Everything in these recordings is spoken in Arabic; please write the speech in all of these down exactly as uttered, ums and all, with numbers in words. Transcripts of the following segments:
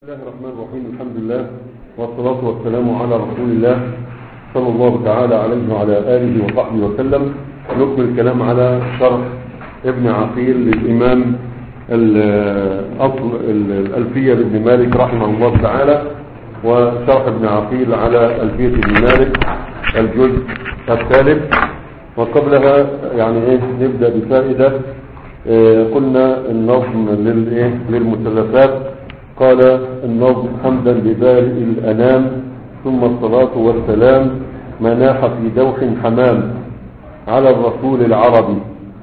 بسم الله الرحمن الرحيم. الحمد لله والصلاة والسلام على رسول الله صلى الله تعالى عليه وعلى آله وصحبه وسلم. نكمل الكلام على شرح ابن عقيل للإمام الأصل الألفية بن مالك رحمه الله تعالى، وشرح ابن عقيل على ألفية ابن مالك الجزء الثالث. وقبلها يعني ايه نبدأ بفائدة. إيه قلنا النظم للإيه للمثلثات. قال النظم: حمدا لبارئ الأنام ثم الصلاة والسلام مناح في دوح حمام على الرسول العربي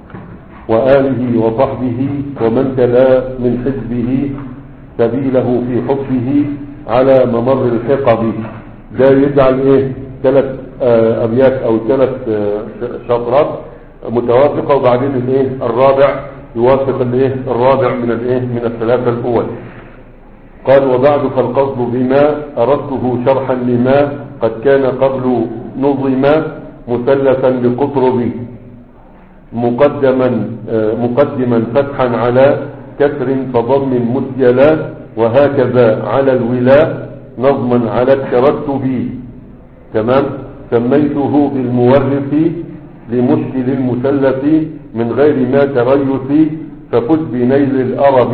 وآله وصحبه ومن تلا من حزبه سبيله في حبه على ممر الحقب. ده يجعل ايه ثلاث أبيات أو ثلاث شطرات متوافقة، وبعدين الايه الرابع يوافق الايه الرابع من الايه من الثلاثة الأول. قال: وبعد فالقصد بما أردته شرحا لما قد كان قبل نظما مثلثا لقطربي مقدما مقدما فتحا على كسر فضم مسجلا وهكذا على الولاء نظما على الترتب. تمام. سميته بالمورث لمشكل المثلث من غير ما تريث ففز بنيل الأرب.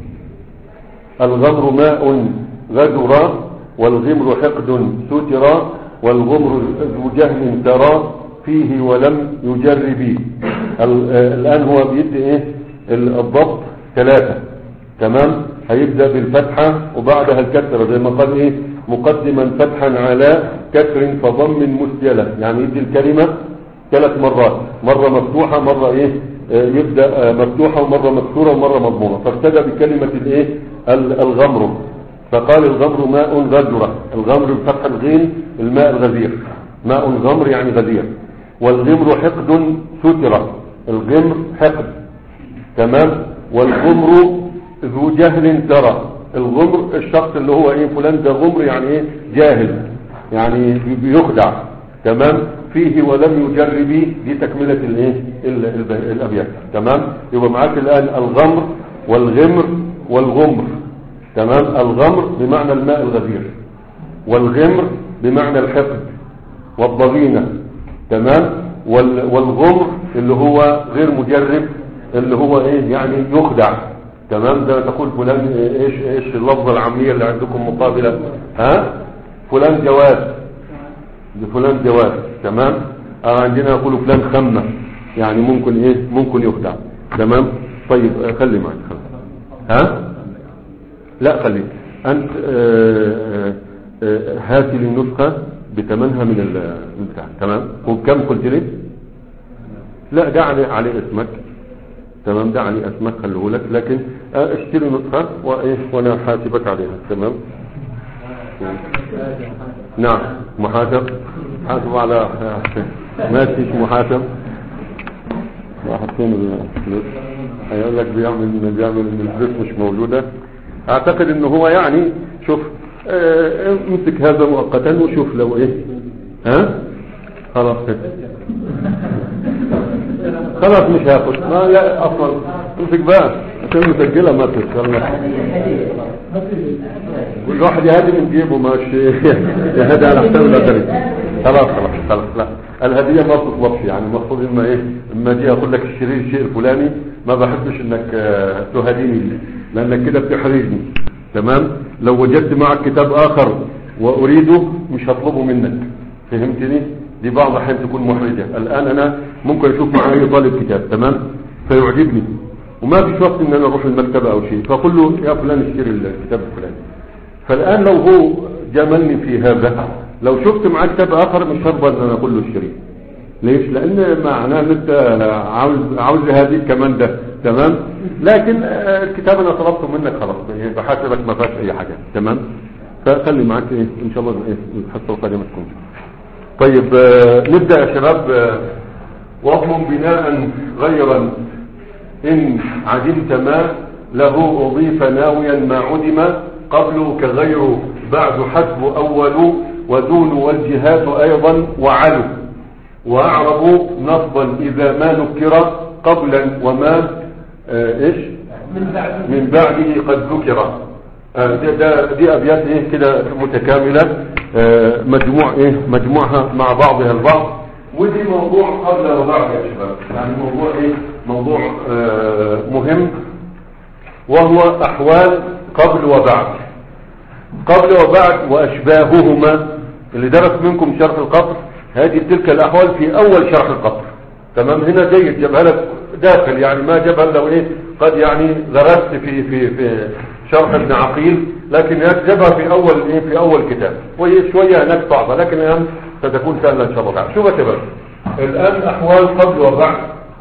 الغمر ماء غدرا والغمر حقد سترا والغمر ذو جهل ترى فيه ولم يجرب. الآن هو بيدي ايه الضبط ثلاثة. تمام. هيبدأ بالفتحة وبعدها الكسرة زي ما قال ايه مقدما فتحا على كسر فضم مسجلة، يعني يدي الكلمة ثلاث مرات، مرة مفتوحة مرة ايه يبدأ مفتوحة ومرة مكسورة ومرة مضمومة. فابتدى بكلمة الايه الغمر، فقال الغمر ماء غدرة. الغمر بفتح الغين الماء الغزير، ماء غمر يعني غزير. والغمر حقد سترة، الغمر حقد. تمام. والغمر ذو جهل ترى، الغمر الشخص اللي هو ايه فلان ده غمر يعني ايه جاهل، يعني بيخدع. تمام. فيه ولم يجرب، دي تكملة الايه الابيات. تمام. يبقى معاك الان الغمر والغمر والغمر. تمام. الغمر بمعنى الماء الغزير، والغمر بمعنى الحقد والضغينة. تمام. والغمر اللي هو غير مجرب، اللي هو ايه يعني يخدع. تمام. ده تقول فلان ايش ايش اللفظة العامية اللي عندكم مقابلة؟ ها فلان جواد، فلان جواد. تمام. اه عندنا يقولوا فلان خمة، يعني ممكن ايه ممكن يخدع. تمام. طيب خلي معك خلي. ها لا خلي انت آه آه هاتي لي النسخة بثمنها من البتاع. تمام. وبكم قلت لي؟ لا دعني عليه اسمك. تمام. دعني اسمك خليه لك، لكن آه اشتري نسخة وايه وانا حاسبك عليها. تمام. نعم محاسب، حاسب على ماشي محاسب. واحد فين الفلوس هيقول لك بيعمل بيعمل ان الفلوس مش موجودة. اعتقد ان هو يعني شوف اه امسك هذا مؤقتا وشوف لو ايه ها خلاص خلاص مش هاخد. ما لا اصلا امسك بقى عشان مسجلة ما تشتغل. كل واحد يهدي من جيبه ماشي يهدي على حساب الاخرين. خلاص خلاص خلاص. لا الهدية ما تطلبش، يعني المفروض اما ايه اما اجي اقول لك اشتري الشيء الفلاني ما بحبش انك تهديني لانك كده بتحرجني. تمام. لو وجدت معك كتاب اخر واريده مش هطلبه منك. فهمتني؟ دي بعض الاحيان تكون محرجة. الان انا ممكن اشوف مع اي طالب كتاب تمام فيعجبني وما فيش وقت ان انا اروح المكتبة او شيء، فاقول له يا فلان اشتري الكتاب الفلاني. فالان لو هو جملني في هذا، لو شفت معاه كتاب اخر مش هرضى ان انا اقول له اشتري. ليش؟ لان معناه ان انت عاوز عاوز هذه كمان ده. تمام. لكن الكتاب انا طلبته منك خلاص بحاسبك ما فيهاش اي حاجه. تمام. فخلي معاك ايه ان شاء الله ايه الحصه القادمه تكون. طيب نبدا يا شباب. واضمن بناء غيرا ان عدمت ما له اضيف ناويا ما عدم قبله كغير بعد حسب اول ودون والجهات ايضا وعلو واعرب نصبا اذا ما نكر قبلا وما آه ايش من بعده قد ذكر. ده, ده دي ابيات ايه كده متكامله، آه مجموع ايه مجموعها مع بعضها البعض. ودي موضوع قبل وبعد يا شباب، يعني موضوع ايه موضوع آه مهم، وهو احوال قبل وبعد. قبل وبعد واشباههما، اللي درس منكم شرح القطر هذه تلك الاحوال في اول شرح القطر. تمام، هنا جيد جابها لك داخل، يعني ما جابها لو ايه قد يعني درست في في في شرح ابن عقيل، لكن جابها في اول ايه في اول كتاب، وهي شويه هناك صعبه لكن الان ستكون سهله ان شاء الله تعالى. شوف يا شباب الان احوال قبل وبعد،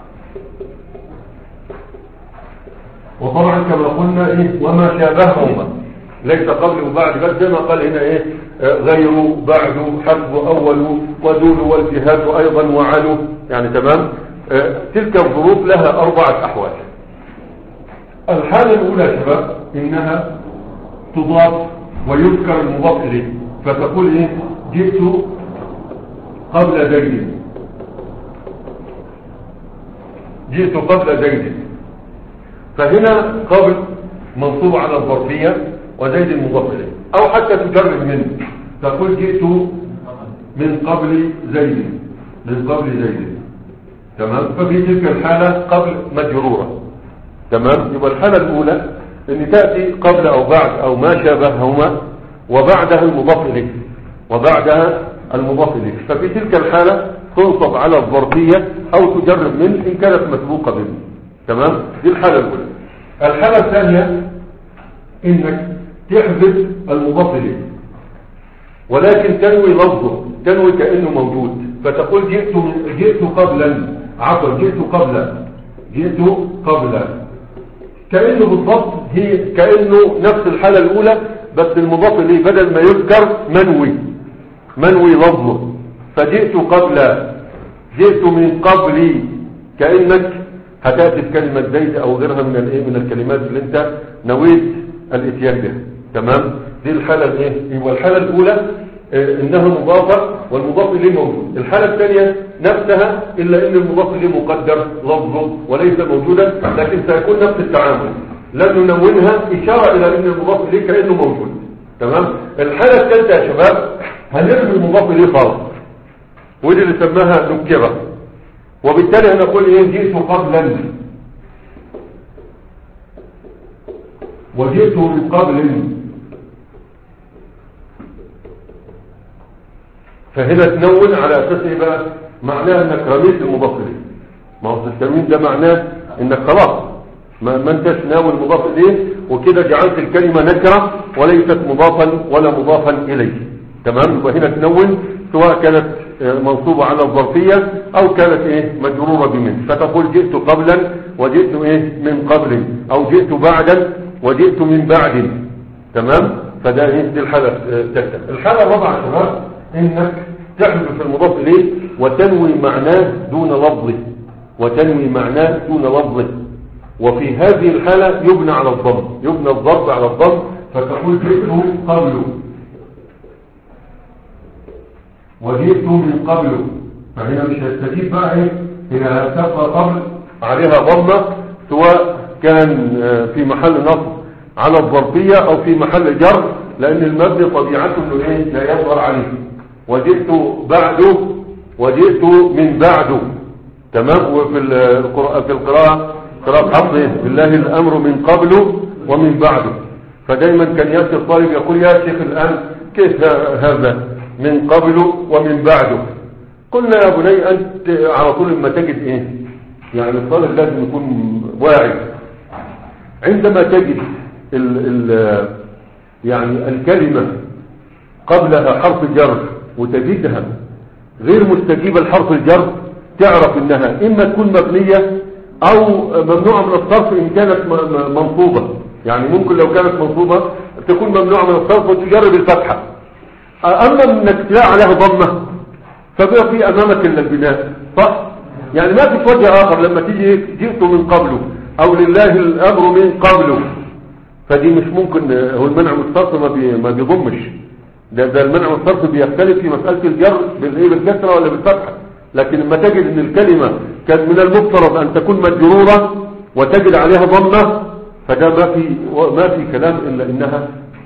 وطبعا كما قلنا ايه وما شابههما، ليس قبل وبعد بس زي ما قال هنا ايه غير بعد حسب اول ودول والجهات ايضا وعلو، يعني تمام. اه تلك الظروف لها اربعه احوال. الحاله الاولى يا شباب انها تضاف ويذكر المضاف اليه، فتقول ايه جئت قبل زيد، جئت قبل زيد، فهنا قبل منصوب على الظرفيه وزيد المضاف اليه، او حتى تجرد منه تقول جئت من قبل زيد، من قبل زيد، تمام. ففي تلك الحالة قبل مجرورة، تمام. يبقى الحالة الأولى ان تأتي قبل او بعد او ما شابههما وبعدها المضاف اليه، وبعدها المضاف اليه، ففي تلك الحالة تنصب على الظرفية او تجرد منه ان كانت مسبوقة منه، تمام. دي الحالة الأولى. الحالة الثانية انك تحذف المضاف اليه ولكن تنوي لفظه، تنوي كأنه موجود، فتقول جئت جئت قبلا، عفوا جئت قبلا، جئت قبلا، كأنه بالضبط هي كأنه نفس الحالة الأولى، بس المضاف اليه بدل ما يذكر منوي، منوي لفظه، فجئت قبلا، جئت من قبلي، كأنك هتأتي بكلمة زيد أو غيرها من الايه من الكلمات اللي انت نويت الاتيان بها، تمام. دي الحالة الايه يبقى الحالة الاولى اه انها مضافة والمضاف اليه موجود. الحالة الثانية نفسها الا ان المضاف اليه مقدر لفظه وليس موجودا، لكن سيكون نفس التعامل، لن ننونها اشارة الى ان المضاف اليه كأنه موجود، تمام. الحالة الثالثة يا شباب هنرمي المضاف اليه خالص، ودي اللي سماها نكرة، وبالتالي هنقول ايه جئت قبلا وجئت من قبل، فهنا تنون على اساس ايه بقى معناه انك رميت المضاف اليه. ما هو التنوين ده معناه انك خلاص ما, ما انتش ناوي المضاف اليه، وكده جعلت الكلمه نكره وليست مضافا ولا مضافا اليه، تمام. وهنا تنون سواء كانت منصوبه على الظرفيه او كانت ايه مجروره بمن، فتقول جئت قبلا وجئت ايه من قبل، او جئت بعدا وجئت من بعد، تمام. فده ايه دي الحاله الثالثه. الحاله الرابعه يا شباب انك تحذف المضاف اليه وتنوي معناه دون لفظه، وتنوي معناه دون لفظه، وفي هذه الحاله يبنى على الضم، يبنى الضرب على الضم، فتقول جئت قبل وجئت من قبل، فهنا مش هستجيب بقى ايه، هنا هتبقى قبل عليها ضمه، سواء كان في محل نصب على الظرفيه او في محل جر، لان المبني طبيعته انه ايه لا يظهر عليه. وجئت بعده وجئت من بعده، تمام. وفي القراءه في القراءه قراءه حفص بالله الامر من قبله ومن بعده، فدايما كان ياتي الطالب يقول يا شيخ الان كيف هذا من قبله ومن بعده؟ قلنا يا بني انت على طول لما تجد ايه، يعني الطالب لازم يكون واعي، عندما تجد ال ال يعني الكلمة قبلها حرف جر وتجدها غير مستجيبة لحرف الجر، تعرف انها اما تكون مبنية او ممنوعة من الصرف ان كانت منصوبة، يعني ممكن لو كانت منصوبة تكون ممنوعة من الصرف وتجرب الفتحة. اما انك تلاقي عليها ضمة فبقى في امامك الا البناء، صح؟ يعني ما في وجه اخر لما تيجي جئت من قبله او لله الامر من قبله، فدي مش ممكن. هو المنع من الصرف ما بي ما بيضمش، ده ده المنع من الصرف بيختلف في مساله الجر بالايه بالكسره ولا بالفتحه، لكن لما تجد ان الكلمه كان من المفترض ان تكون مجروره وتجد عليها ضمه، فده ما في ما في كلام الا انها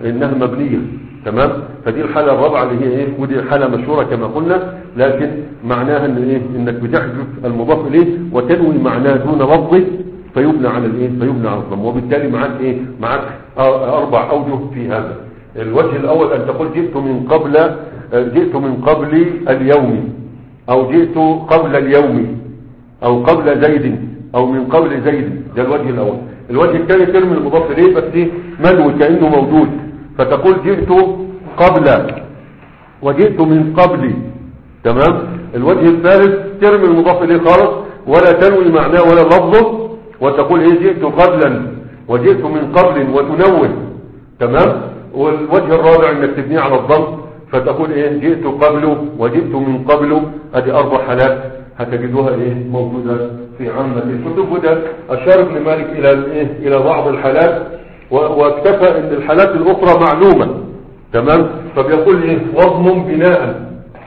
انها مبنية. تمام. فدي الحالة الرابعة اللي هي ايه، ودي حالة مشهورة كما قلنا، لكن معناها ان ايه، انك بتحذف المضاف اليه وتنوي معناه دون لفظه فيبنى على الايه، فيبنى على الضم، وبالتالي معاك ايه، معاك اربع اوجه في هذا. الوجه الاول ان تقول جئت من قبل، جئت من قبل اليوم، او جئت قبل اليوم، او قبل زيد، او من قبل زيد. ده الوجه الاول. الوجه الثاني ترمي المضاف اليه بس منوي كانه موجود، فتقول جئت قبل وجئت من قبل. تمام. الوجه الثالث ترمي المضاف اليه خالص ولا تنوي معناه ولا لفظه، وتقول ايه، جئت قبلا وجئت من قبل وتنوه. تمام. والوجه الرابع انك تبنيه على الضم، فتقول ايه، جئت قبل وجئت من قبل. ادي اربع حالات هتجدوها ايه، موجودة في عامة الكتب. وده اشار ابن مالك الى الايه، الى بعض الحالات، واكتفى ان الحالات الاخرى معلومة. تمام. فبيقول ايه، واضمم بناء،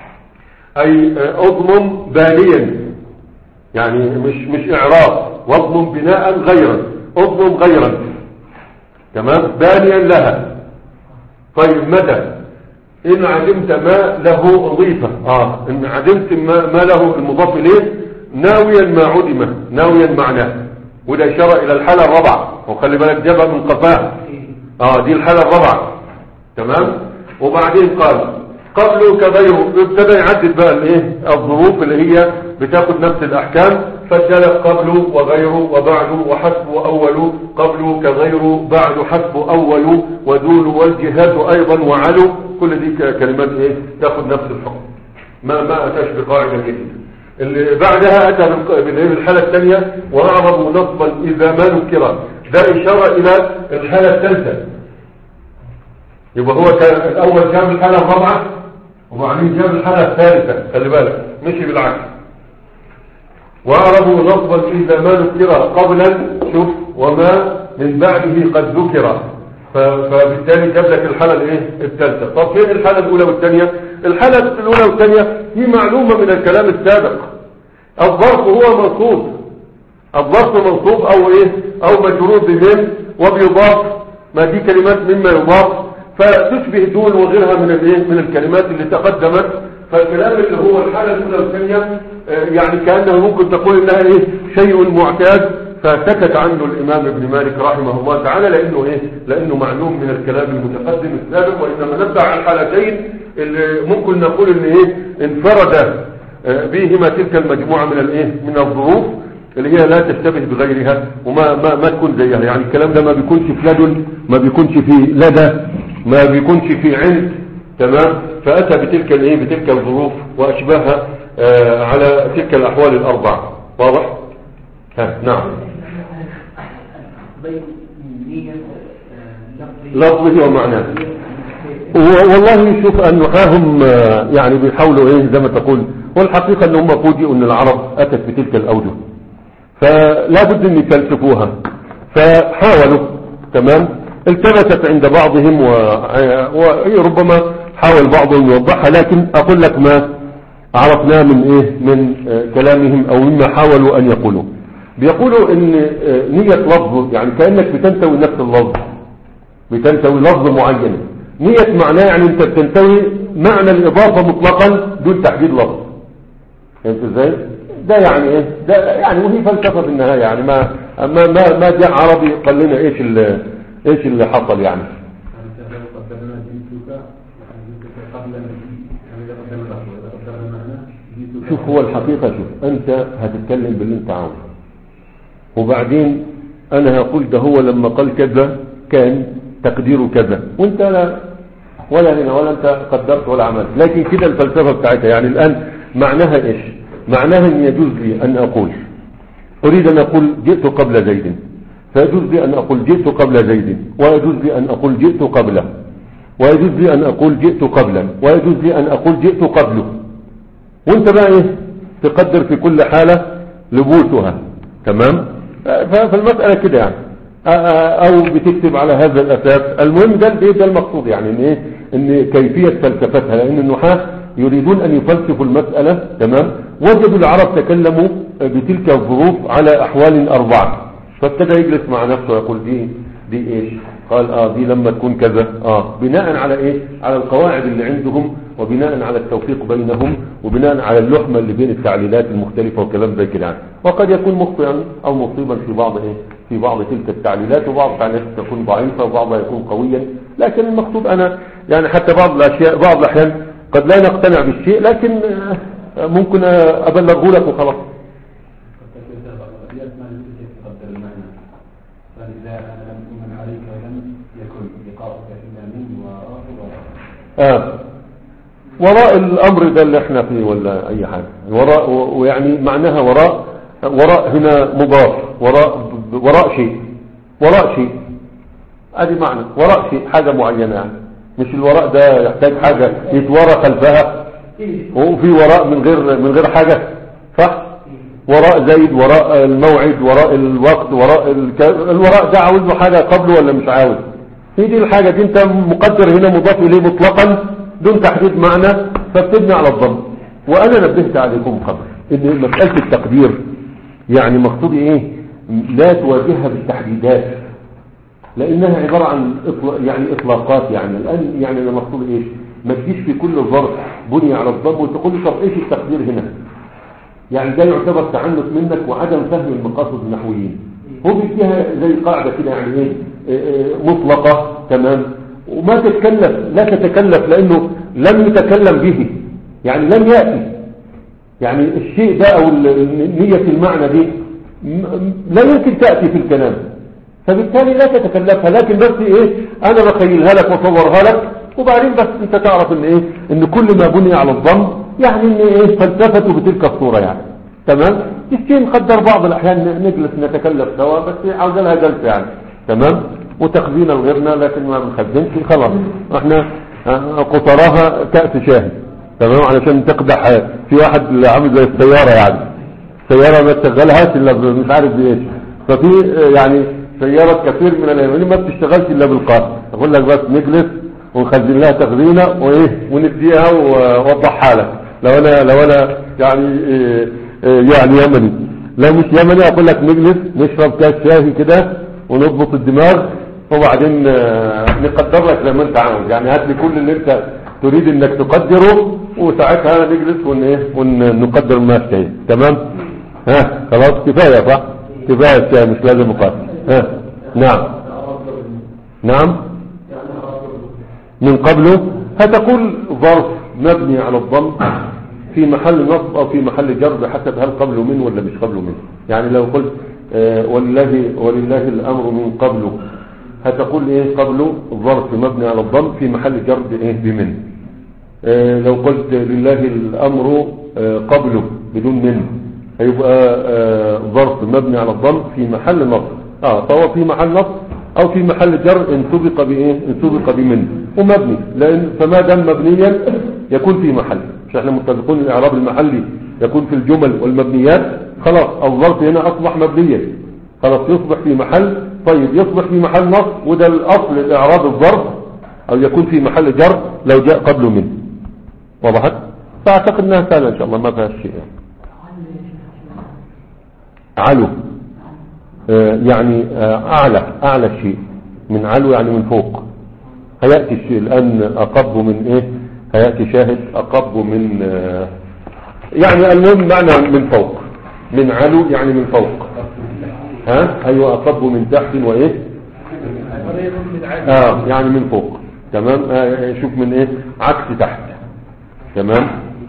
اي اضمم بانيا، يعني مش مش اعراب، واضمم بناء غيرا، اضمم غيرا. تمام. بانيا لها. طيب متى؟ ان علمت ما له اضيفه، اه ان علمت ما, ما له المضاف اليه ناويا ما عدم، ناويا معناه. وده اشاره الى الحاله الرابعه، وخلي بالك جابها من قفاه. اه دي الحاله الرابعه. تمام. وبعدين قال قبله كغيره، ابتدى يعدد بقى الايه، الظروف اللي هي بتاخد نفس الاحكام، فجلت قبله وغيره وبعده وحسب اول، قبله كغيره بعد حسب اول وذول والجهاد ايضا وعلو. كل دي كلمات ايه، تاخد نفس الحكم، ما ما اتاش بقاعده جديده. اللي بعدها اتى بالحاله الثانيه واعرض نصبا اذا ما نكر. ده اشاره الى الحاله الثالثه. يبقى هو كان الاول جاب الحاله الرابعه وبعدين جاب الحاله الثالثه، خلي بالك مشي بالعكس. واعرضوا نصبا اذا ما نكر قبلا، شوف، وما من بعده قد ذكر، فبالتالي جاب لك الحاله الايه، الثالثه. طب فين الحاله الاولى والثانيه؟ الحاله الاولى والثانيه هي معلومه من الكلام السابق. الظرف هو منصوب، الظرف منصوب او ايه، او مجرور بمن وبيضاف، ما دي كلمات مما يضاف، فتشبه دون وغيرها من الايه، من الكلمات اللي تقدمت. فالكلام اللي هو الحاله الاولى والثانيه يعني كانه ممكن تقول انها ايه، شيء معتاد، فسكت عنه الامام ابن مالك رحمه الله تعالى، لانه ايه، لانه معلوم من الكلام المتقدم السابق. وانما نبدا على الحالتين اللي ممكن نقول ان ايه، انفرد بهما تلك المجموعه من الايه، من الظروف اللي هي لا تشتبه بغيرها وما ما ما تكون زيها. يعني الكلام ده ما بيكونش في لدن، ما بيكونش في لدى، ما بيكونش في عند. تمام. فاتى بتلك الايه، بتلك الظروف واشباهها آه على تلك الاحوال الاربعه. واضح؟ ها نعم. لفظه ومعناه. والله شوف ان نحاهم يعني بيحاولوا ايه زي ما تقول، والحقيقه ان هم فوجئوا ان العرب اتت بتلك الاوجه، فلا بد ان يفلسفوها، فحاولوا. تمام. التبست عند بعضهم وربما حاول بعضهم يوضحها، لكن اقول لك ما عرفناه من ايه، من كلامهم او مما حاولوا ان يقولوا. بيقولوا ان نية لفظ يعني كأنك بتنتوي نفس اللفظ، بتنتوي لفظ معين. نية معناه يعني انت بتنتوي معنى الاضافة مطلقا دون تحديد لفظ. فهمت ازاي؟ ده يعني ايه، ده يعني وهي فلسفة في النهاية. يعني ما ما ما, ما جاء عربي قال لنا ايش اللي ايش اللي حصل يعني. شوف هو الحقيقة، شوف انت هتتكلم باللي انت عاوزه، وبعدين انا هقول ده هو لما قال كذا كان تقديره كذا، وانت لا ولا هنا ولا انت قدرت ولا عملت. لكن كده الفلسفة بتاعتها. يعني الان معناها ايش؟ معناها ان يجوز لي ان اقول اريد ان اقول جئت قبل زيد، فيجوز لي ان اقول جئت قبل زيد، ويجوز لي ان اقول جئت قبله، ويجوز لي ان اقول جئت قبلا، ويجوز لي ان اقول جئت قبله. وانت بقى ايه تقدر في كل حالة لبوسها. تمام. فالمسألة كده يعني، او بتكتب على هذا الاساس. المهم ده ده المقصود، يعني ان ايه، ان كيفية فلسفتها، لان النحاة يريدون ان يفلسفوا المسألة. تمام. وجدوا العرب تكلموا بتلك الظروف على احوال اربعة، فابتدى يجلس مع نفسه ويقول دي دي ايش، قال اه دي لما تكون كذا، اه بناء على ايه؟ على القواعد اللي عندهم، وبناء على التوفيق بينهم، وبناء على اللحمة اللي بين التعليلات المختلفة وكلام زي كده يعني. وقد يكون مخطئا او مصيبا في بعض ايه في بعض تلك التعليلات، وبعض التعليلات تكون ضعيفة وبعضها يكون قويا. لكن المقصود انا يعني حتى بعض الاشياء بعض الاحيان قد لا نقتنع بالشيء، لكن ممكن ابلغه لك وخلاص. آه. وراء الأمر ده اللي احنا فيه ولا أي حاجة وراء، ويعني معناها وراء وراء هنا مضاف، وراء وراء شيء وراء شيء ادي معنى وراء شيء، حاجة معينة يعني. مش الوراء ده يحتاج حاجة يتورى خلفها، وفي وراء من غير من غير حاجة، صح؟ وراء زيد، وراء الموعد، وراء الوقت، وراء الك... الوراء ده عاوز له حاجة قبله ولا مش عاوز؟ هي دي الحاجة دي انت مقدر هنا مضاف اليه مطلقا دون تحديد معنى، فبتبني على الضم. وانا نبهت عليكم قبل ان مسألة التقدير يعني مقصودي ايه؟ لا تواجهها بالتحديدات، لانها عبارة عن إطلاق يعني اطلاقات يعني. الان يعني انا مقصودي ايش؟ ما تجيش في كل ظرف بني على الضم وتقول لي طب ايش التقدير هنا؟ يعني ده يعتبر تعنت منك وعدم فهم المقاصد النحويين. هو بيديها زي قاعدة كده يعني ايه مطلقة تمام، وما تتكلف لا تتكلف لانه لم يتكلم به، يعني لم يأتي يعني الشيء ده او نية المعنى دي لا يمكن تأتي في الكلام، فبالتالي لا تتكلفها. لكن بس ايه انا بخيلها لك وصورها لك، وبعدين بس انت تعرف ان ايه ان كل ما بني على الضم يعني ان ايه فلسفته بتلك الصورة يعني. تمام. الشيء نقدر بعض الاحيان نجلس نتكلف سوا بس عاوز لها جلسة يعني. تمام. وتخزين لغيرنا لكن ما بنخزنش خلاص، احنا قطراها كأس شاهي. تمام. علشان تقدح في واحد عامل زي السيارة يعني، سيارة ما تشغلهاش الا مش عارف بايش، ففي يعني سيارة كثير من اليمين ما بتشتغلش الا بالقار. اقول لك بس نجلس ونخزن لها تخزينة وايه ونديها ووضحها لك. لو انا لو انا يعني إيه إيه يعني يمني، لو مش يمني اقول لك نجلس نشرب كاس شاهي كده ونضبط الدماغ، وبعدين نقدر لك زي ما انت عاوز يعني. هات لي كل اللي انت تريد انك تقدره وساعتها نجلس ون ايه ونقدر ما شيء. تمام. ها خلاص كفايه صح؟ كفايه شيء مش لازم مقدر. ها نعم نعم من قبله هتقول ظرف مبني على الضم في محل نصب او في محل جر بحسب هل قبله من ولا مش قبله من. يعني لو قلت آه ولله ولله الامر من قبله هتقول ايه قبله ظرف مبني على الضم في محل جر بايه بمن. آه لو قلت لله الامر آه قبله بدون من هيبقى آه ظرف مبني على الضم في محل نصب، اه فهو في محل نصب او في محل جر ان سبق بايه ان سبق بمن ومبني، لان فما دام مبنيا يكون في محل. مش احنا متفقون الاعراب المحلي يكون في الجمل والمبنيات، خلاص الظرف هنا اصبح مبنيا خلاص يصبح في محل. طيب يصبح في محل نصب وده الاصل الاعراب الظرف، او يكون في محل جر لو جاء قبله من. وضحت؟ فاعتقد انها سهله ان شاء الله ما فيها شيء يعني. علو آه يعني آه اعلى اعلى الشيء من علو يعني من فوق. هيأتي الشيء الان اقب من ايه هيأتي شاهد اقب من آه يعني المهم معنى من فوق. من علو يعني من فوق. ها ايوه اقب من تحت وايه اه يعني من فوق. تمام. آه شوف من ايه عكس تحت. تمام.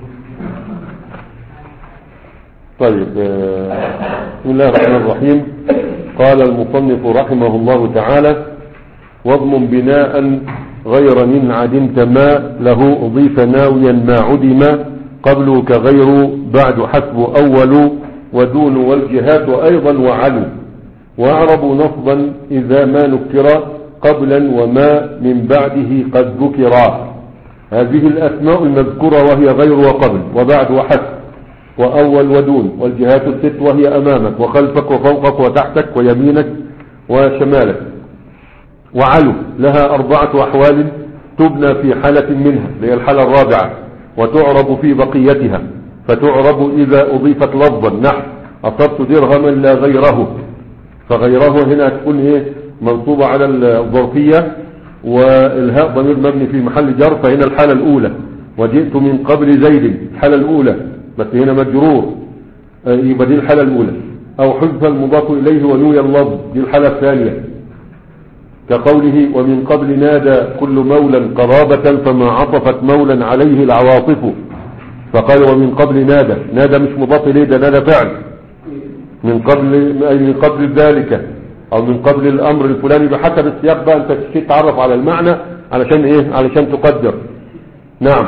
طيب آه بسم الله الرحمن الرحيم. قال المصنف رحمه الله تعالى واضمن بناء غير من عدمت ما له أضيف ناويا ما عدم قبله كغير بعد حسب أول ودون والجهات أيضا وعلو وأعرب نصبا إذا ما نكر قبلا وما من بعده قد ذكرا. هذه الأسماء المذكورة وهي غير وقبل وبعد وحسب وأول ودون والجهات الست وهي أمامك وخلفك وفوقك وتحتك ويمينك وشمالك. وعلو لها أربعة أحوال تبنى في حالة منها هي الحالة الرابعة وتعرب في بقيتها. فتعرب إذا أضيفت لفظا نحو أصبت درهما لا غيره، فغيره هنا تكون إيه منصوبة على الظرفية والهاء ضمير مبني في محل جر، فهنا الحالة الأولى. وجئت من قبل زيد الحالة الأولى، بس هنا مجرور، يبقى دي الحالة الأولى. أو حذف المضاف إليه ونوي اللفظ، دي الحالة الثانية، كقوله ومن قبل نادى كل مولا قرابة فما عطفت مولا عليه العواطف. فقال ومن قبل نادى، نادى مش مضاف إليه، ده نادى فعل. من قبل أي من قبل ذلك أو من قبل الأمر الفلاني، بحسب السياق بقى أنت تتعرف على المعنى علشان إيه، علشان تقدر. نعم.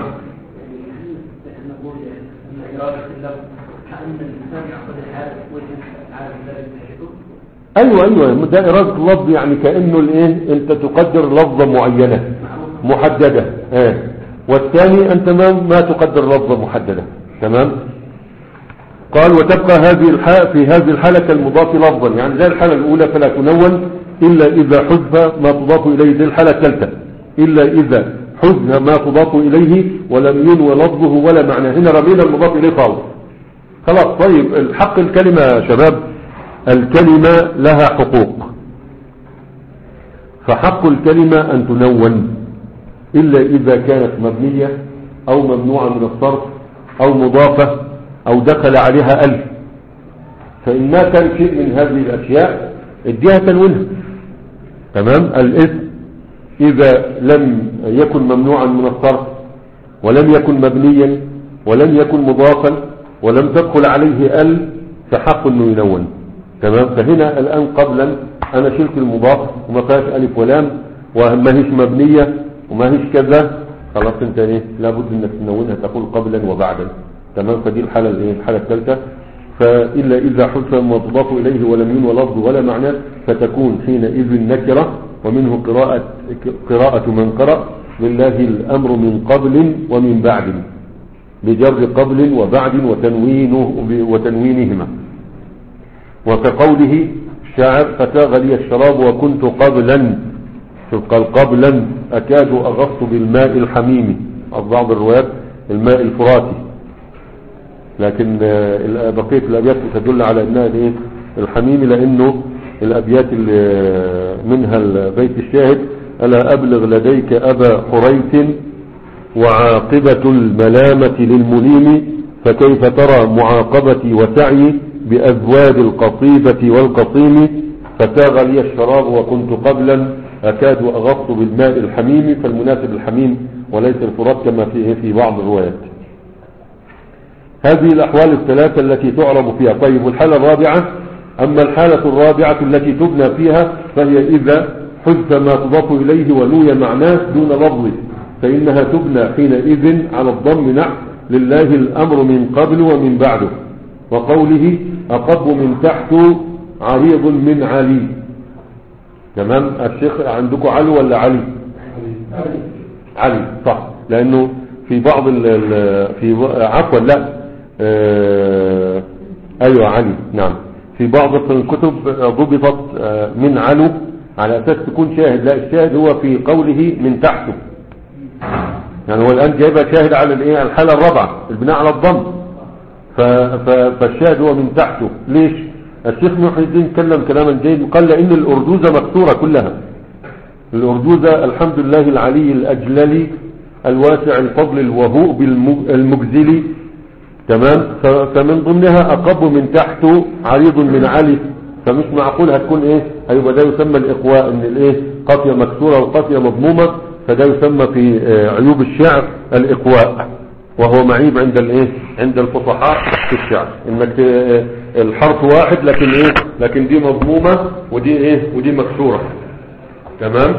ايوه ايوه ده اراده اللفظ، يعني كانه الايه انت تقدر لفظه معينه محدده. اه والثاني انت ما ما تقدر لفظه محدده. تمام. قال وتبقى هذه الحالة في هذه الحالة كالمضاف لفظا، يعني زي الحالة الأولى فلا تنون إلا إذا حذف ما تضاف إليه. زي الحالة الثالثة إلا إذا حذف ما تضاف إليه ولم ينوى لفظه ولا معنى. هنا رمينا المضاف إليه خالص خلاص. طيب الحق الكلمة يا شباب، الكلمة لها حقوق، فحق الكلمة أن تنون إلا إذا كانت مبنية أو ممنوعة من الصرف أو مضافة أو دخل عليها ألف. فإن ما كان شيء من هذه الأشياء اديها تنوينها. تمام. الاسم إذا لم يكن ممنوعا من الصرف ولم يكن مبنيا ولم يكن مضافا ولم تدخل عليه ألف فحق أنه ينون. تمام. فهنا الآن قبلا أنا شلت المضاف وما فيهاش ألف ولام وما هيش مبنية وما هيش كذا، خلاص انت ايه لابد انك تنونها تقول قبلا وبعدا. تمام. فدي الحالة الايه الحالة الثالثة. فإلا إذا حذف ما تضاف إليه ولم ينوى لفظ ولا معنى فتكون حينئذ نكرة. ومنه قراءة قراءة من قرأ لله الأمر من قبل ومن بعد بجر قبل وبعد وتنوينه وتنوينهما. وكقوله الشاعر فتاغ لي الشراب وكنت قبلا، قال قبلا أكاد أغصت بالماء الحميم، أو بعض الروايات الماء الفراتي، لكن بقية الأبيات تدل على أنها الحميم، لأنه الأبيات اللي منها البيت الشاهد ألا أبلغ لديك أبا حريث وعاقبة الملامة للمليم فكيف ترى معاقبتي وسعي بأذواد القصيبة والقصيم فتاغ لي الشراب وكنت قبلا أكاد أغصت بالماء الحميم، فالمناسب الحميم وليس الفرات كما فيه في بعض الروايات. هذه الأحوال الثلاثة التي تعرب فيها. طيب والحالة الرابعة، أما الحالة الرابعة التي تبنى فيها فهي إذا حذف ما تضاف إليه ونوي معناه دون لفظه، فإنها تبنى حينئذ على الضم نحو لله الأمر من قبل ومن بعده، وقوله أقب من تحت عريض من علي. تمام. الشيخ عندكم علي ولا علي؟ علي صح، لأنه في بعض ال في عفوا لا آه أيوة علي نعم، في بعض الكتب ضبطت من علو على أساس تكون شاهد، لا الشاهد هو في قوله من تحته، يعني هو الآن جايبها شاهد على الايه الحالة الرابعة البناء على الضم، فالشاهد هو من تحته. ليش؟ الشيخ محي الدين تكلم كلاما جيد، قال لأن الأردوزة مكسورة كلها، الأردوزة الحمد لله العلي الأجللي الواسع الفضل الوهوء المجزلي. تمام. فمن ضمنها أقب من تحته عريض من علي، فمش معقول هتكون ايه، هيبقى ده يسمى الإقواء، ان الايه قافية مكسورة وقافية مضمومة، فده يسمى في عيوب الشعر الإقواء، وهو معيب عند الايه عند الفصحاء في الشعر، انك الحرف واحد لكن ايه لكن دي مضمومة ودي ايه ودي مكسورة. تمام.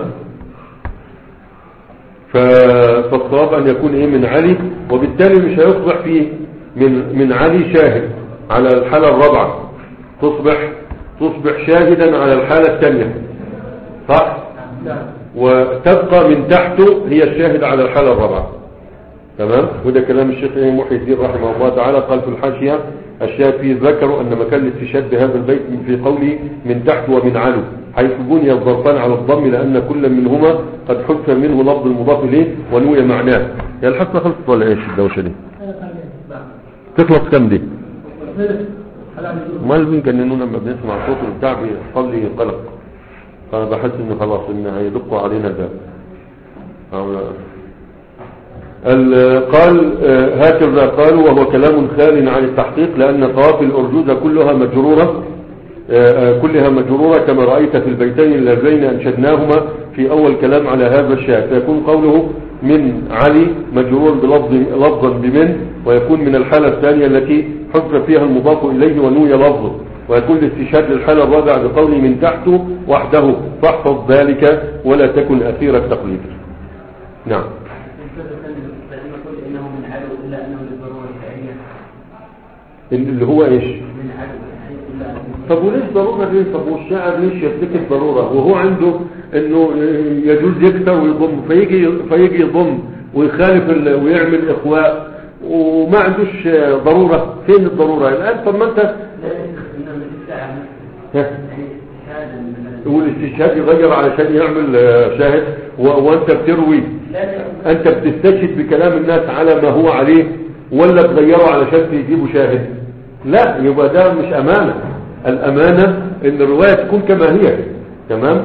فالصواب ان يكون ايه من علي، وبالتالي مش هيصبح فيه من من علي شاهد على الحالة الرابعة، تصبح تصبح شاهدا على الحالة الثانية، صح؟ وتبقى من تحته هي الشاهد على الحالة الرابعة. تمام. وده كلام الشيخ محي الدين رحمه الله تعالى، قال في الحاشية الشاهد فيه ذكروا أن مكان الاستشهاد بهذا البيت في قوله من تحت ومن علو، حيث بني الظرفان على الضم لأن كل منهما قد حذف منه لفظ المضاف إليه ونوي معناه. يا الحصة خلصت ولا ايش الدوشة دي؟ تخلص كم دي؟ ما اللي بيجننونا لما بنسمع صوت البتاع بيحصل لي قلق. أنا بحس إنه خلاص إنه هيدقوا علينا الباب. قال هكذا قالوا وهو كلام خال عن التحقيق، لأن قوافل الأرجوزة كلها مجرورة كلها مجرورة كما رأيت في البيتين اللذين أنشدناهما في أول كلام على هذا الشاهد. فيكون قوله من علي مجرور بلفظ لفظا بمن، ويكون من الحالة الثانية التي حذف فيها المضاف إليه ونوي لفظه، ويكون الاستشهاد للحالة الرابعة بقوله من تحته وحده، فاحفظ ذلك ولا تكن أثير التقليد. نعم. اللي هو ايش؟ طب وليش ضرورة ليه؟ طب والشاعر ليش يفتكر ضرورة وهو عنده انه يجوز يكتر ويضم، فيجي فيجي يضم ويخالف ويعمل اخواء وما عندوش ضرورة؟ فين الضرورة الان؟ طب ما انت والاستشهاد يغير علشان يعمل شاهد وانت بتروي، انت بتستشهد بكلام الناس على ما هو عليه ولا تغيره علشان تجيبه شاهد؟ لا، يبقى ده مش امانة. الامانة ان الرواية تكون كما هي. تمام.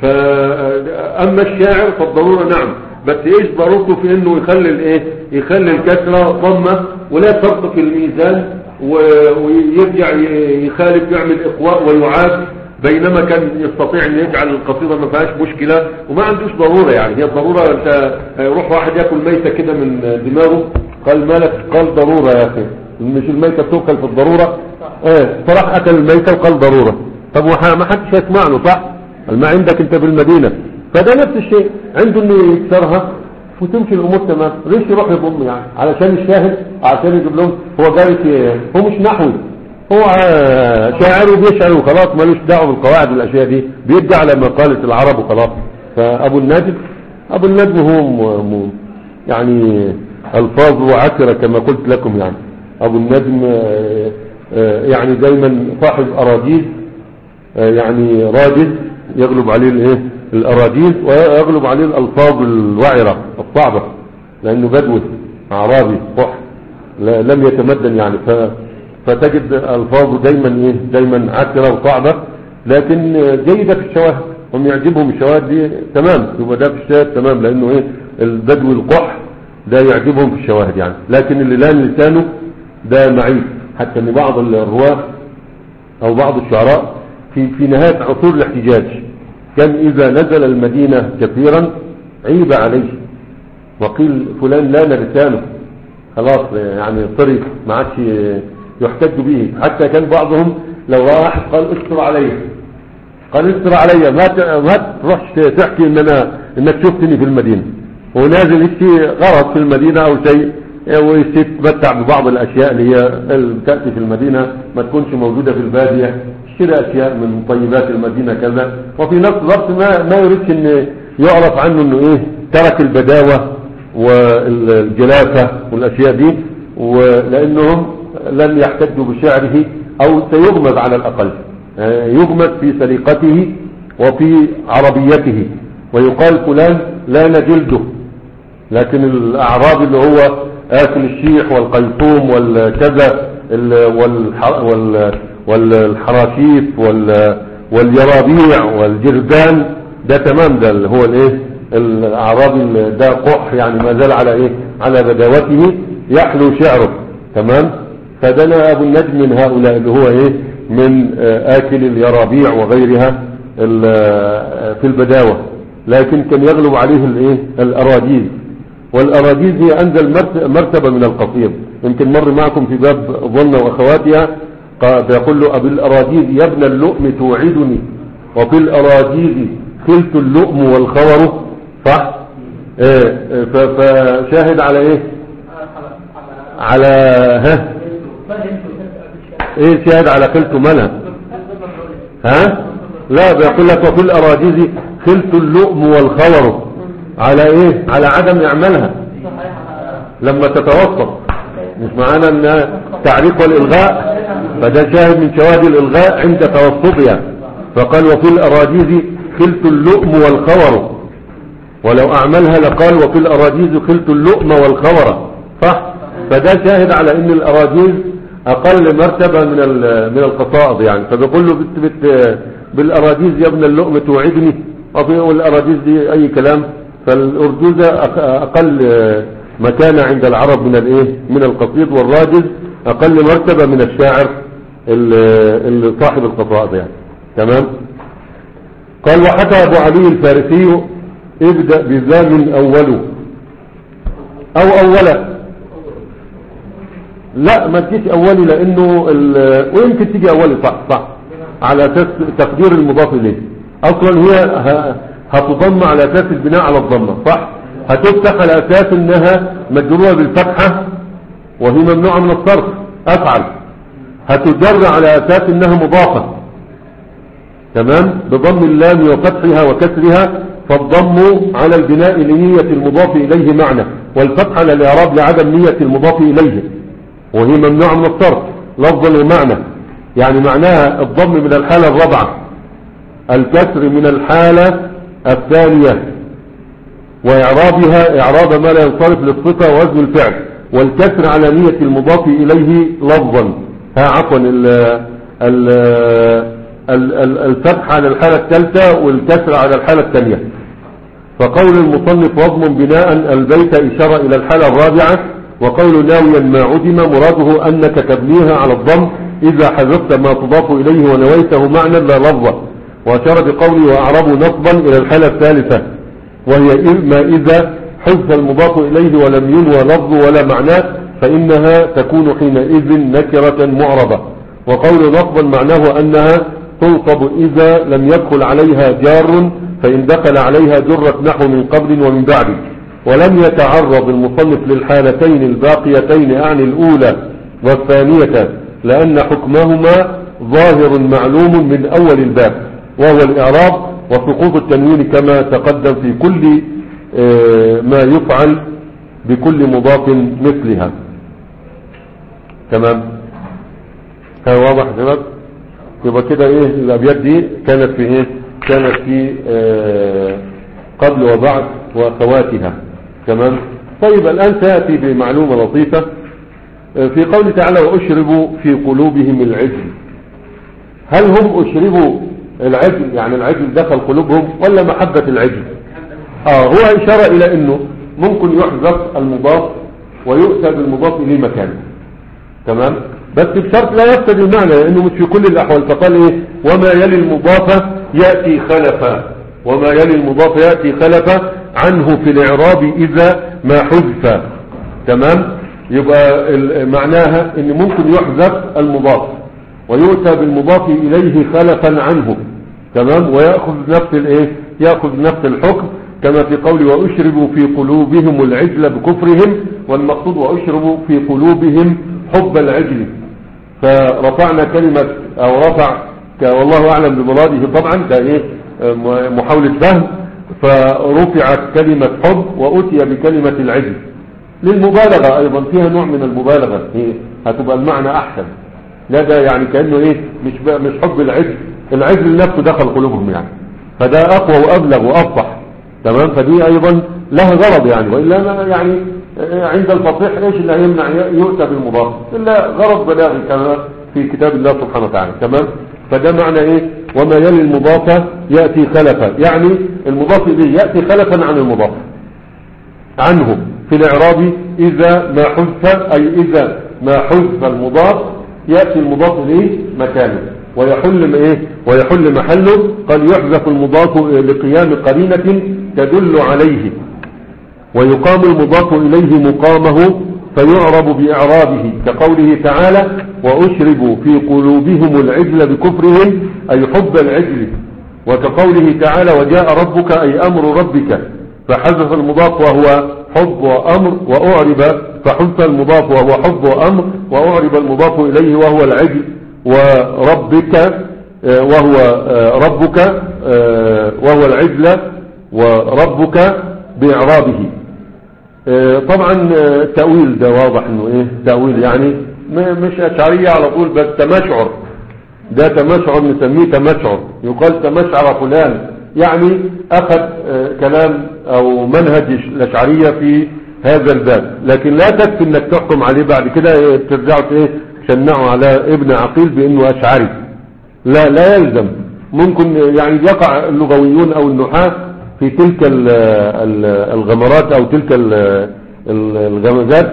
فاما الشاعر فالضرورة نعم، بس ايش ضرورته في انه يخلي الايه يخلي الكسرة ضمة ولا فرق في الميزان ويرجع يخالف يعمل اقواء ويعاد، بينما كان يستطيع ان يجعل القصيدة ما فيهاش مشكلة وما عندوش ضرورة. يعني هي الضرورة انت يروح واحد ياكل ميتة كده من دماغه قال مالك؟ قال ضرورة يا اخي، مش الميتة بتوكل في الضرورة؟ ايه، فراح اكل الميتة وقال ضرورة. طب ما حدش يسمع له صح؟ ما عندك انت بالمدينة. فده نفس الشيء عنده انه يكسرها وتمشي الامور تمام. ليش يروح يضم يعني؟ علشان الشاهد، علشان يجيب لهم. هو جالس هو مش نحوي، هو شاعر وبيشعر وخلاص، مالوش دعوه بالقواعد والاشياء دي، بيرجع لما قالت العرب وخلاص. فابو النجم ابو النجم هو م... يعني الفاظ عكرة كما قلت لكم. يعني ابو النجم يعني دايما صاحب اراجيز، يعني راجز يغلب عليه الايه الاراجيز ويغلب عليه الالفاظ الوعرة الصعبة، لانه بدوي اعرابي صح لم يتمدن يعني. ف... فتجد الفاظه دايما ايه دايما عكرة وصعبة، لكن جيدة في الشواهد. هم يعجبهم الشواهد دي تمام، يبقى ده في الشاهد تمام، لانه ايه البدوي القح ده يعجبهم في الشواهد يعني. لكن اللي لان لسانه ده معيب. حتى ان بعض الرواه او بعض الشعراء في في نهاية عصور الاحتجاج كان اذا نزل المدينة كثيرا عيب عليه وقيل فلان لان لسانه خلاص يعني طري ما عادش يحتج به. حتى كان بعضهم لو راح قال استر علي، قال استر علي، ما ما تروحش تحكي ان انا انك شفتني في المدينة ونازل يشتي غرض في المدينة او شيء ويتمتع ببعض الاشياء اللي هي تأتي في المدينة ما تكونش موجودة في البادية، يشتري اشياء من طيبات المدينة كذا، وفي نفس الوقت ما ما يريدش ان يعرف عنه انه ايه ترك البداوة والجلافة والاشياء دي، ولانهم لم يحتجوا بشعره او سيغمز على الاقل، يغمز في سليقته وفي عربيته ويقال فلان لا نجلده. لكن الاعرابي اللي هو اكل الشيح والقيثوم والكذا والحراشيف واليرابيع والجرذان ده تمام، ده اللي هو الايه الاعرابي ده قح يعني ما زال على ايه على بداوته يحلو شعره تمام. فدنا ابو النجم من هؤلاء اللي هو ايه من اكل اليرابيع وغيرها في البداوة، لكن كان يغلب عليه الايه الاراجيز. والاراجيز هي انزل مرتبة من القصيد. يمكن مر معكم في باب ظن واخواتها يقول له ابي الاراجيز يا ابن اللؤم توعدني وفي الاراجيز خلت اللؤم والخور صح. ايه فشاهد على ايه على ها ايه شاهد على خلته مالها ها لا بيقول لك وفي الاراجيز خلت اللؤم والخور على ايه على عدم يعملها لما تتوسط. مش معانا ان تعريق والالغاء، فده شاهد من شواهد الالغاء عند توسطها. فقال وفي الاراجيز خلت اللؤم والخور، ولو اعملها لقال وفي الاراجيز خلت اللؤم والخور صح. فده شاهد على ان الاراجيز اقل مرتبة من من القصائد يعني. فبيقول له بت بت بالاراجيز يا ابن اللقمة توعدني، والاراجيز دي اي كلام. فالأرجوزة اقل مكانة عند العرب من الايه من القصيد، والراجز اقل مرتبة من الشاعر صاحب القصائد يعني. تمام. قال وحكى ابو علي الفارسي ابدأ بذا من اوله او اوله. لا ما تجيش اولي لانه ويمكن تيجي اولي صح صح على اساس تقدير المضاف اليه. اصلا هي هتضم على اساس البناء على الضمه صح، هتفتح على اساس انها مجروره بالفتحه وهي ممنوعه من الصرف افعل، هتجر على اساس انها مضافه تمام بضم اللام وفتحها وكسرها، فالضم على البناء لنية المضاف اليه معنى، والفتح على الاعراب لعدم نية المضاف اليه وهي ممنوعه من الصرف لفظا ومعنى. يعني معناها الضم من الحالة الرابعة، الكسر من الحالة الثانية، وإعرابها إعراب ما لا ينصرف للصفة ووزن الفعل، والكسر على نية المضاف إليه لفظا. ها عفوا الفتح على الحالة الثالثة والكسر على الحالة الثانية. فقول المصنف وضم بناء البيت إشارة إلى الحالة الرابعة، وقول ناويا ما عدم مراده أنك تبنيها على الضم إذا حذفت ما تضاف إليه ونويته معنى لا لفظا، وأشار بقوله وأعربوا نصبا إلى الحالة الثالثة، وهي ما إذا حذف المضاف إليه ولم ينوى لفظ ولا معناه فإنها تكون حينئذ نكرة معربة. وقول نصبا معناه أنها تنصب إذا لم يدخل عليها جار، فإن دخل عليها جرت نحو من قبل ومن بعد. ولم يتعرض المصنف للحالتين الباقيتين أعني الأولى والثانية لأن حكمهما ظاهر معلوم من أول الباب، وهو الإعراب وسقوط التنوين كما تقدم في كل ما يفعل بكل مضاف مثلها. تمام. كان واضح شباب؟ يبقى كده ايه الأبيات دي كانت في ايه كانت في آه قبل وبعد وأخواتها. تمام. طيب الآن سيأتي بمعلومة لطيفة في قوله تعالى وأشربوا في قلوبهم العجل. هل هم أشربوا العجل يعني العجل دخل قلوبهم ولا محبة العجل؟ آه هو إشارة إلى أنه ممكن يحذف المضاف ويؤتى بالمضاف إليه مكانه. تمام. بس بشرط لا يفسد المعنى لأنه مش في كل الأحوال. فقال إيه وما يلي المضاف يأتي خلفا، وما يلي المضاف يأتي خلفا عنه في الإعراب إذا ما حذف. تمام. يبقى معناها ان ممكن يحذف المضاف ويؤتى بالمضاف اليه خلفا عنه. تمام. ويأخذ نفس الايه يأخذ نفس الحكم كما في قول واشربوا في قلوبهم العجل بكفرهم، والمقصود واشربوا في قلوبهم حب العجل. فرفعنا كلمة او رفع والله اعلم بمراده طبعا ده ايه محاولة فهم، فرفعت كلمة حب واتي بكلمة العجل للمبالغة ايضا، فيها نوع من المبالغة، هي هتبقى المعنى احسن. لا ده يعني كأنه ايه مش مش حب العجل، العجل نفسه دخل قلوبهم يعني، فده اقوى وابلغ وافصح. تمام. فدي ايضا لها غرض يعني، والا يعني عند الفصيح ايش اللي هيمنع يؤتى بالمضاف الا غرض بلاغي كما في كتاب الله سبحانه وتعالى. تمام. فده معنى ايه وما يلي المضاف يأتي خلفا، يعني المضاف اليه يأتي خلفا عن المضاف عنه في الإعراب إذا ما حذف، أي إذا ما حذف المضاف يأتي المضاف إليه مكانه ويحل إيه ويحل محله. قد يحذف المضاف لقيام قرينة تدل عليه، ويقام المضاف إليه مقامه فيعرب بإعرابه كقوله تعالى وأشربوا في قلوبهم العجل بكفرهم أي حب العجل، وكقوله تعالى وجاء ربك أي أمر ربك فحذف المضاف وهو حب وأمر وأعرب، فحذف المضاف وهو حب وأمر وأعرب المضاف إليه وهو العجل، وربك وهو ربك وهو العجل وربك بإعرابه. طبعا التأويل ده واضح انه ايه تأويل يعني مش أشعرية على طول، بس تمشعر، ده تمشعر نسميه تمشعر، يقال تمشعر فلان يعني أخذ كلام أو منهج الأشعرية في هذا الباب. لكن لا تكفي انك تحكم عليه بعد كده ترجعوا ايه تشنعوا على ابن عقيل بانه أشعري، لا لا يلزم. ممكن يعني يقع اللغويون او النحاة في تلك الغمرات او تلك الغمزات،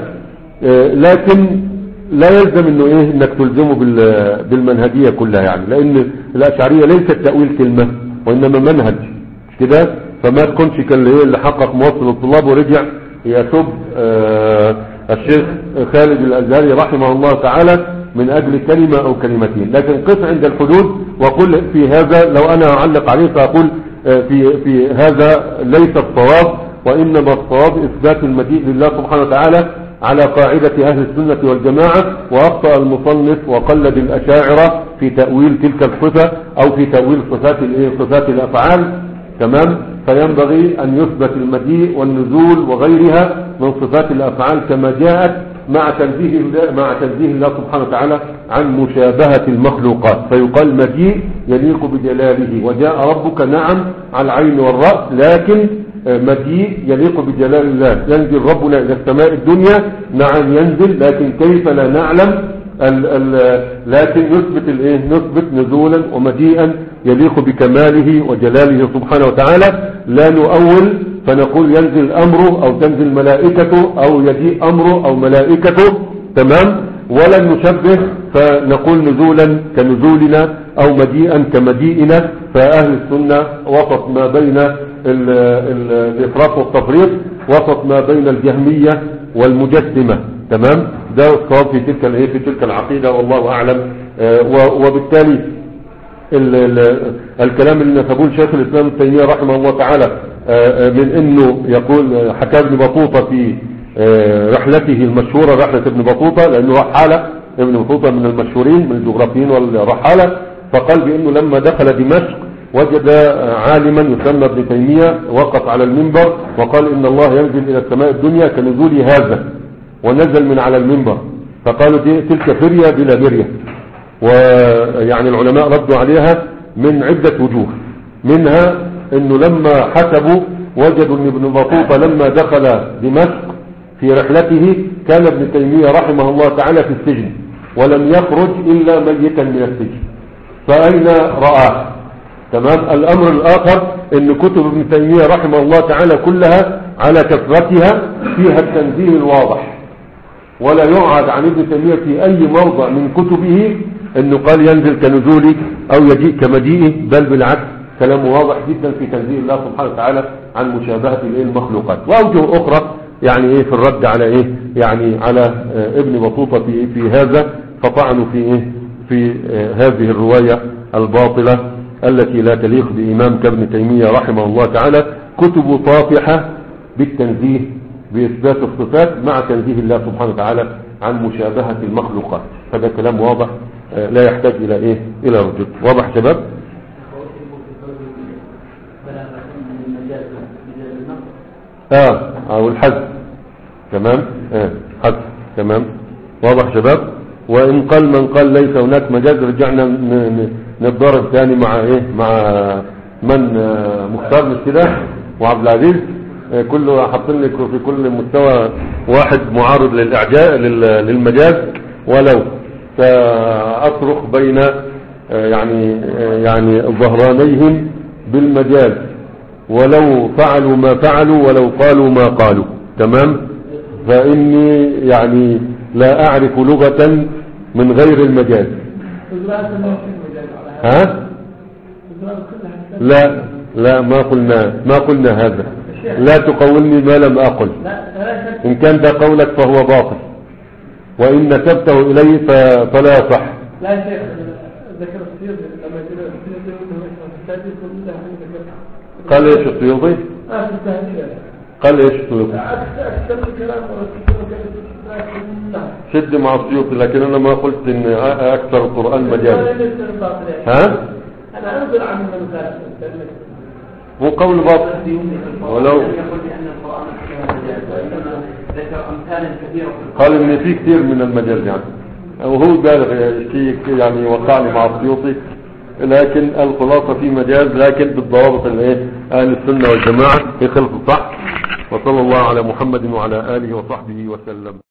لكن لا يلزم انه ايه انك تلزمه بالمنهجية كلها يعني، لان الاشعرية ليست تأويل كلمة وانما منهج كده. فما تكونش كاللي حقق موصل الطلاب ورجع يسب آه الشيخ خالد الازهري رحمه الله تعالى من اجل كلمة او كلمتين، لكن قف عند الحدود وقل في هذا. لو انا اعلق عليه فاقول آه في, في هذا ليس الصواب، وانما الصواب اثبات المجيء لله سبحانه وتعالى على قاعدة اهل السنة والجماعة، واخطأ المصنف وقلد الاشاعرة في تأويل تلك الصفة او في تأويل صفات صفات الافعال. تمام. فينبغي ان يثبت المجيء والنزول وغيرها من صفات الافعال كما جاءت مع تنزيه مع تنزيه الله سبحانه وتعالى عن مشابهة المخلوقات، فيقال مجيء يليق بجلاله، وجاء ربك نعم على العين والرأس، لكن مجيء يليق بجلال الله. ينزل ربنا الى السماء الدنيا، نعم ينزل، لكن كيف لا نعلم. ال ال لكن نثبت الايه نثبت نزولا ومجيئا يليق بكماله وجلاله سبحانه وتعالى، لا نؤول فنقول ينزل امره او تنزل ملائكته او يجيء امره او ملائكته. تمام. ولا نشبه فنقول نزولا كنزولنا او مجيئا كمجيئنا. فاهل السنة وسط ما بين الافراط والتفريط، وسط ما بين الجهمية والمجسمة. تمام. ده الصواب في تلك الايه في تلك العقيدة والله اعلم. آه وبالتالي ال ال الكلام اللي نسبوه شيخ الاسلام ابن تيمية رحمه الله تعالى آه من انه يقول حكى ابن بطوطة في آه رحلته المشهورة رحلة ابن بطوطة، لانه رحالة ابن بطوطة من المشهورين من الجغرافيين والرحالة، فقال بانه لما دخل دمشق وجد عالما يسمى ابن تيمية وقف على المنبر وقال ان الله ينزل الى السماء الدنيا كنزول هذا، ونزل من على المنبر. فقالوا دي تلك فرية بلا برية. ويعني العلماء ردوا عليها من عدة وجوه، منها انه لما حسبوا وجدوا ان ابن بطوطة لما دخل دمشق في رحلته كان ابن تيمية رحمه الله تعالى في السجن ولم يخرج الا ميتا من السجن، فاين رآه. تمام. الامر الاخر ان كتب ابن تيمية رحمه الله تعالى كلها على كثرتها فيها التنزيه الواضح، ولا يعاد عن ابن تيمية في اي موضع من كتبه انه قال ينزل كنزولي او يجيء كمجيئه، بل بالعكس كلامه واضح جدا في تنزيه الله سبحانه وتعالى عن مشابهة المخلوقات. واوجه اخرى يعني ايه في الرد على ايه يعني على اه ابن بطوطة في, في هذا، فطعنوا في ايه في اه هذه الرواية الباطلة التي لا تليق بإمام كابن تيمية رحمه الله تعالى. كتب طافحة بالتنزيه بإثبات الصفات مع تنزيه الله سبحانه وتعالى عن مشابهة المخلوقات. هذا كلام واضح لا يحتاج إلى إيه إلى رجل. واضح شباب؟ آه أو الحذف. تمام. آه حذف. تمام. واضح شباب؟ وإن قال من قال ليس هناك مجاز رجعنا نتضارب ثاني مع إيه مع من آه مختار مش كده وعبد العزيز آه كله حاطين لك في كل مستوى واحد معارض للإعجاء للمجاز، ولو سأصرخ بين آه يعني آه يعني ظهرانيهم بالمجاز ولو فعلوا ما فعلوا ولو قالوا ما قالوا. تمام. فإني يعني لا أعرف لغة من غير المجاز. ها؟ لا لا ما قلنا ما قلنا هذا. لا تقولني ما لم أقل. إن كان ده قولك فهو باطل، وإن نسبته إليه فلا يصح. لا يا شيخ ذكر السيوطي لما قال ايش السيوطي؟ قال ايش السيوطي؟ شد مع السيوطي، لكن انا ما قلت ان اكثر القرآن مجاز. ها؟ انا انظر عن المثال هو قول باطل ولو قال ان في كثير من المجاز يعني، وهو بالغ يعني وقعني مع السيوطي، لكن الخلاصة في مجاز لكن بالضوابط الايه اهل السنة والجماعة في خلف الصح. وصلى الله على محمد وعلى آله وصحبه وسلم.